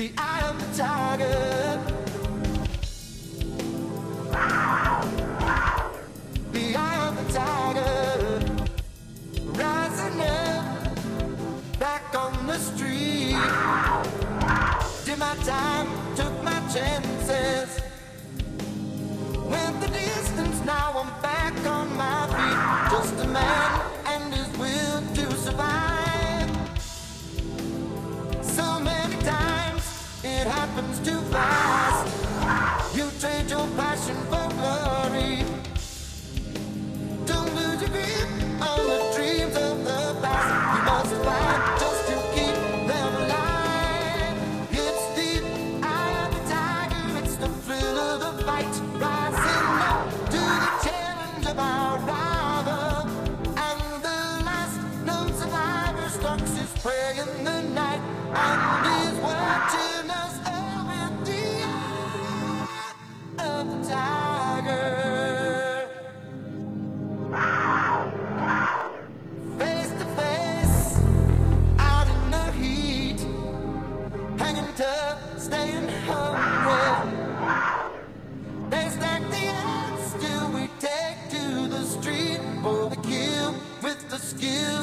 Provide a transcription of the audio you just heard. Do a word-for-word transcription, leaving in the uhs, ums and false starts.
the eye of the tiger. The eye of the tiger. Rising up, back on the street. Did my time, took my chances. Went the distance, now I'm back on my feet. Just a man and his will to survive. So many times it happens too fast. You trade your passion for glory. Don't lose your grip on the dreams of the past. You must fight just to keep them alive. It's the eye of the tiger, it's the thrill of the fight. Rising up to the challenge of our rival. And the last known survivor stalks his prey in the night. And is watching us all with the eye of the tiger. Face to face, out in the heat, hanging tough, staying hungry. They stack the odds till we take to the street for the kill with the skill